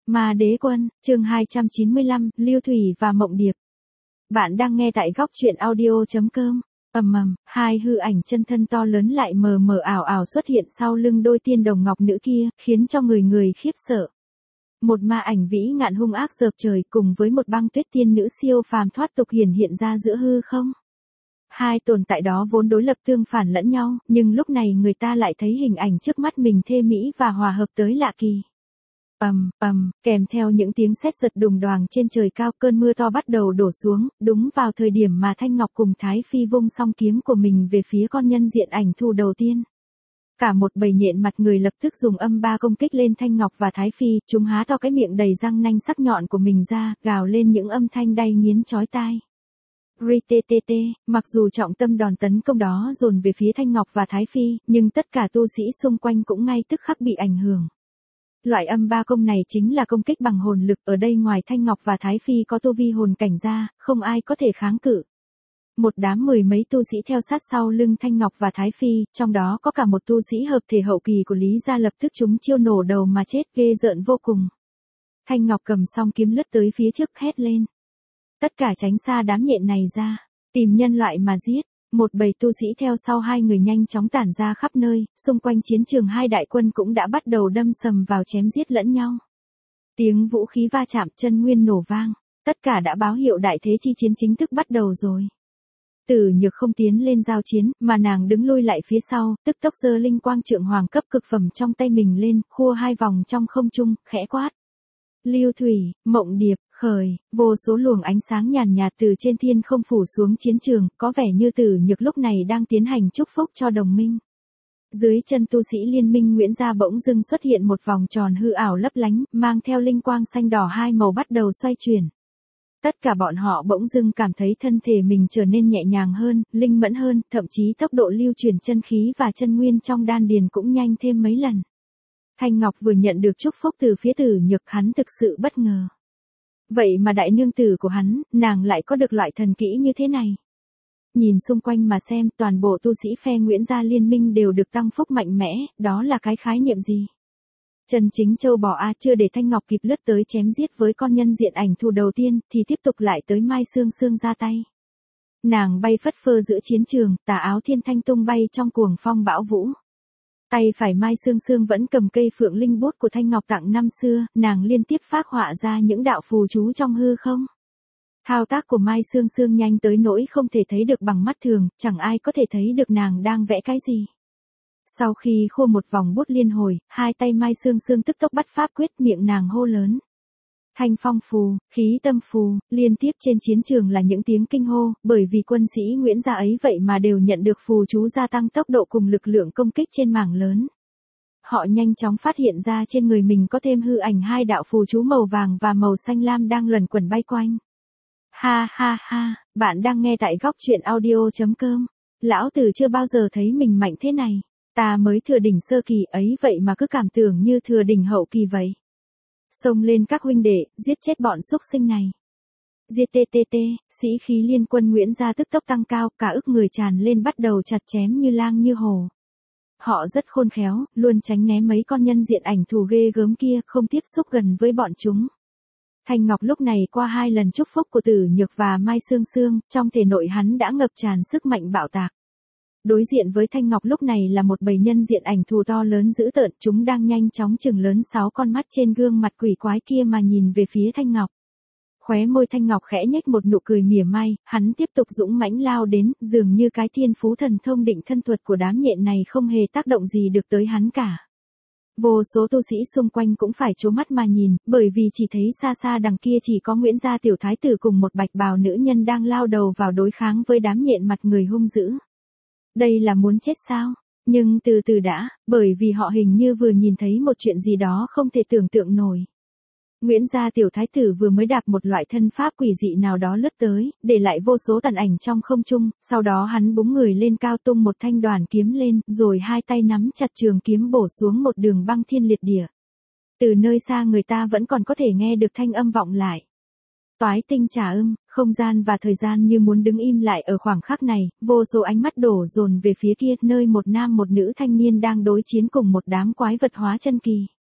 Ma Đế Quân, chương 295, Lưu Thủy và Mộng Điệp. Bạn đang nghe tại góc truyện audio.com. Hai hư ảnh chân thân to lớn lại mờ mờ ảo ảo xuất hiện sau lưng đôi tiên đồng ngọc nữ kia, khiến cho người khiếp sợ. Một ma ảnh vĩ ngạn hung ác dợp trời cùng với một băng tuyết tiên nữ siêu phàm thoát tục hiện ra giữa hư không. Hai tồn tại đó vốn đối lập tương phản lẫn nhau, nhưng lúc này người ta lại thấy hình ảnh trước mắt mình thê mỹ và hòa hợp tới lạ kỳ. Kèm theo những tiếng sét giật đùng đoàng trên trời cao, cơn mưa to bắt đầu đổ xuống, đúng vào thời điểm mà Thanh Ngọc cùng Thái Phi vung song kiếm của mình về phía con nhân diện ảnh thù đầu tiên. Cả một bầy nhện mặt người lập tức dùng âm ba công kích lên Thanh Ngọc và Thái Phi, chúng há to cái miệng đầy răng nanh sắc nhọn của mình ra, gào lên những âm thanh đay nghiến chói tai. Rittt, mặc dù trọng tâm đòn tấn công đó dồn về phía Thanh Ngọc và Thái Phi, nhưng tất cả tu sĩ xung quanh cũng ngay tức khắc bị ảnh hưởng. Loại âm ba công này chính là công kích bằng hồn lực, ở đây ngoài Thanh Ngọc và Thái Phi có tu vi hồn cảnh ra, không ai có thể kháng cự. Một đám mười mấy tu sĩ theo sát sau lưng Thanh Ngọc và Thái Phi, trong đó có cả một tu sĩ hợp thể hậu kỳ của Lý gia lập tức chúng chiêu nổ đầu mà chết, ghê rợn vô cùng. Thanh Ngọc cầm song kiếm lướt tới phía trước hét lên. Tất cả tránh xa đám nhện này ra, tìm nhân loại mà giết. Một bầy tu sĩ theo sau hai người nhanh chóng tản ra khắp nơi, xung quanh chiến trường hai đại quân cũng đã bắt đầu đâm sầm vào chém giết lẫn nhau. Tiếng vũ khí va chạm, chân nguyên nổ vang, tất cả đã báo hiệu đại thế chi chiến chính thức bắt đầu rồi. Tử Nhược không tiến lên giao chiến, mà nàng đứng lui lại phía sau, tức tốc giơ linh quang trượng hoàng cấp cực phẩm trong tay mình lên, khua hai vòng trong không trung, khẽ quát. Lưu Thủy, Mộng Điệp, khởi, vô số luồng ánh sáng nhàn nhạt từ trên thiên không phủ xuống chiến trường, có vẻ như Tử Nhược lúc này đang tiến hành chúc phúc cho đồng minh. Dưới chân tu sĩ liên minh Nguyễn Gia bỗng dưng xuất hiện một vòng tròn hư ảo lấp lánh, mang theo linh quang xanh đỏ hai màu bắt đầu xoay chuyển. Tất cả bọn họ bỗng dưng cảm thấy thân thể mình trở nên nhẹ nhàng hơn, linh mẫn hơn, thậm chí tốc độ lưu chuyển chân khí và chân nguyên trong đan điền cũng nhanh thêm mấy lần. Thanh Ngọc vừa nhận được chúc phúc từ phía Tử Nhược, hắn thực sự bất ngờ. Vậy mà đại nương tử của hắn, nàng lại có được loại thần kỹ như thế này. Nhìn xung quanh mà xem, toàn bộ tu sĩ phe Nguyễn Gia liên minh đều được tăng phúc mạnh mẽ, đó là cái khái niệm gì? Chân chính châu bò a, chưa để Thanh Ngọc kịp lướt tới chém giết với con nhân diện ảnh thù đầu tiên, thì tiếp tục lại tới Mai Sương Sương ra tay. Nàng bay phất phơ giữa chiến trường, tà áo thiên thanh tung bay trong cuồng phong bão vũ. Tay phải Mai Sương Sương vẫn cầm cây phượng linh bút của Thanh Ngọc tặng năm xưa, nàng liên tiếp phác họa ra những đạo phù chú trong hư không. Thao tác của Mai Sương Sương nhanh tới nỗi không thể thấy được bằng mắt thường, chẳng ai có thể thấy được nàng đang vẽ cái gì. Sau khi khô một vòng bút liên hồi, hai tay Mai Sương Sương tức tốc bắt pháp quyết, miệng nàng hô lớn. Thanh phong phù, khí tâm phù, liên tiếp trên chiến trường là những tiếng kinh hô, bởi vì quân sĩ Nguyễn Gia ấy vậy mà đều nhận được phù chú gia tăng tốc độ cùng lực lượng công kích trên mảng lớn. Họ nhanh chóng phát hiện ra trên người mình có thêm hư ảnh hai đạo phù chú màu vàng và màu xanh lam đang luẩn quẩn bay quanh. Ha, bạn đang nghe tại góc truyện audio.com. Lão tử chưa bao giờ thấy mình mạnh thế này. Ta mới thừa đỉnh sơ kỳ ấy vậy mà cứ cảm tưởng như thừa đỉnh hậu kỳ vậy. Xông lên các huynh đệ, giết chết bọn súc sinh này. Giết sĩ khí liên quân Nguyễn Gia tức tốc tăng cao, cả ức người tràn lên bắt đầu chặt chém như lang như hổ. Họ rất khôn khéo, luôn tránh né mấy con nhân diện ảnh thù ghê gớm kia, không tiếp xúc gần với bọn chúng. Thanh Ngọc lúc này qua hai lần chúc phúc của Tử Nhược và Mai Sương Sương, trong thể nội hắn đã ngập tràn sức mạnh bạo tạc. Đối diện với Thanh Ngọc lúc này là một bầy nhân diện ảnh thù to lớn dữ tợn, chúng đang nhanh chóng chừng lớn 6 con mắt trên gương mặt quỷ quái kia mà nhìn về phía Thanh Ngọc. Khóe môi Thanh Ngọc khẽ nhếch một nụ cười mỉa mai, hắn tiếp tục dũng mãnh lao đến, dường như cái thiên phú thần thông định thân thuật của đám nhện này không hề tác động gì được tới hắn cả. Vô số tu sĩ xung quanh cũng phải trố mắt mà nhìn, bởi vì chỉ thấy xa xa đằng kia chỉ có Nguyễn Gia tiểu thái tử cùng một bạch bào nữ nhân đang lao đầu vào đối kháng với đám nhện mặt người hung dữ. Đây là muốn chết sao? Nhưng từ từ đã, bởi vì họ hình như vừa nhìn thấy một chuyện gì đó không thể tưởng tượng nổi. Nguyễn Gia tiểu thái tử vừa mới đạp một loại thân pháp quỷ dị nào đó lướt tới, để lại vô số tàn ảnh trong không trung, sau đó hắn búng người lên cao tung một thanh đoàn kiếm lên, rồi hai tay nắm chặt trường kiếm bổ xuống một đường băng thiên liệt địa. Từ nơi xa người ta vẫn còn có thể nghe được thanh âm vọng lại. Toái tinh trà không gian và thời gian như muốn đứng im lại ở khoảng khắc này, vô số ánh mắt đổ dồn về phía kia, nơi một nam một nữ thanh niên đang đối chiến cùng một đám quái vật hóa chân kỳ.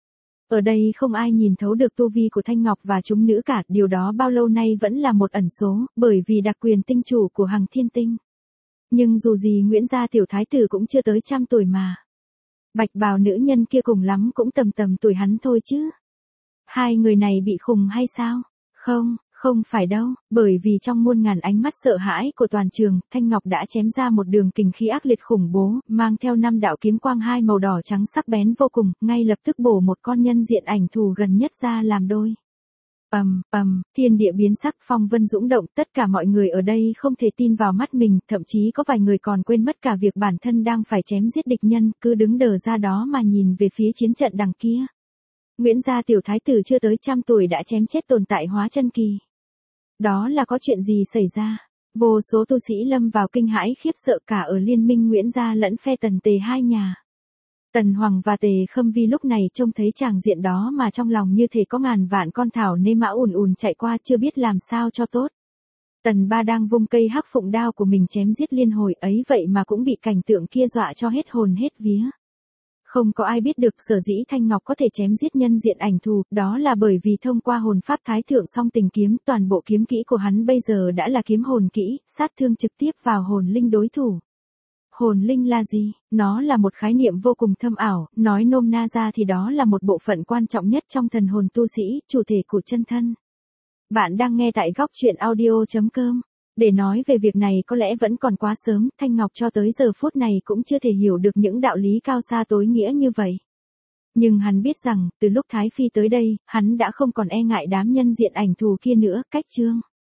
Ở đây không ai nhìn thấu được tu vi của Thanh Ngọc và chúng nữ cả, điều đó bao lâu nay vẫn là một ẩn số, bởi vì đặc quyền tinh chủ của Hằng Thiên Tinh. Nhưng dù gì Nguyễn gia tiểu thái tử cũng chưa tới 100 tuổi mà. Bạch bào nữ nhân kia cùng lắm cũng tầm tầm tuổi hắn thôi chứ. Hai người này bị khùng hay sao? Không phải đâu, bởi vì trong muôn ngàn ánh mắt sợ hãi của toàn trường, Thanh Ngọc đã chém ra một đường kình khí ác liệt khủng bố, mang theo 5 đạo kiếm quang hai màu đỏ trắng sắc bén vô cùng, ngay lập tức bổ một con nhân diện ảnh thù gần nhất ra làm đôi. Thiên địa biến sắc, phong vân dũng động, tất cả mọi người ở đây không thể tin vào mắt mình, thậm chí có vài người còn quên mất cả việc bản thân đang phải chém giết địch nhân, cứ đứng đờ ra đó mà nhìn về phía chiến trận đằng kia. Nguyễn gia tiểu thái tử chưa tới 100 tuổi đã chém chết tồn tại hóa chân kỳ. Đó là có chuyện gì xảy ra? Vô số tu sĩ lâm vào kinh hãi khiếp sợ cả ở liên minh Nguyễn gia lẫn phe Tần Tề hai nhà. Tần Hoàng và Tề Khâm Vi lúc này trông thấy tràng diện đó mà trong lòng như thể có ngàn vạn con thảo nê mã ùn ùn chạy qua chưa biết làm sao cho tốt. Tần Ba đang vung cây hắc phụng đao của mình chém giết liên hồi ấy vậy mà cũng bị cảnh tượng kia dọa cho hết hồn hết vía. Không có ai biết được sở dĩ Thanh Ngọc có thể chém giết nhân diện ảnh thù, đó là bởi vì thông qua hồn pháp thái thượng song tình kiếm, toàn bộ kiếm kỹ của hắn bây giờ đã là kiếm hồn kỹ, sát thương trực tiếp vào hồn linh đối thủ. Hồn linh là gì? Nó là một khái niệm vô cùng thâm ảo, nói nôm na ra thì đó là một bộ phận quan trọng nhất trong thần hồn tu sĩ, chủ thể của chân thân. Bạn đang nghe tại góc truyện audio.com. Để nói về việc này có lẽ vẫn còn quá sớm, Thanh Ngọc cho tới giờ phút này cũng chưa thể hiểu được những đạo lý cao xa tối nghĩa như vậy. Nhưng hắn biết rằng, từ lúc Thái Phi tới đây, hắn đã không còn e ngại đám nhân diện ảnh thù kia nữa, cách chương.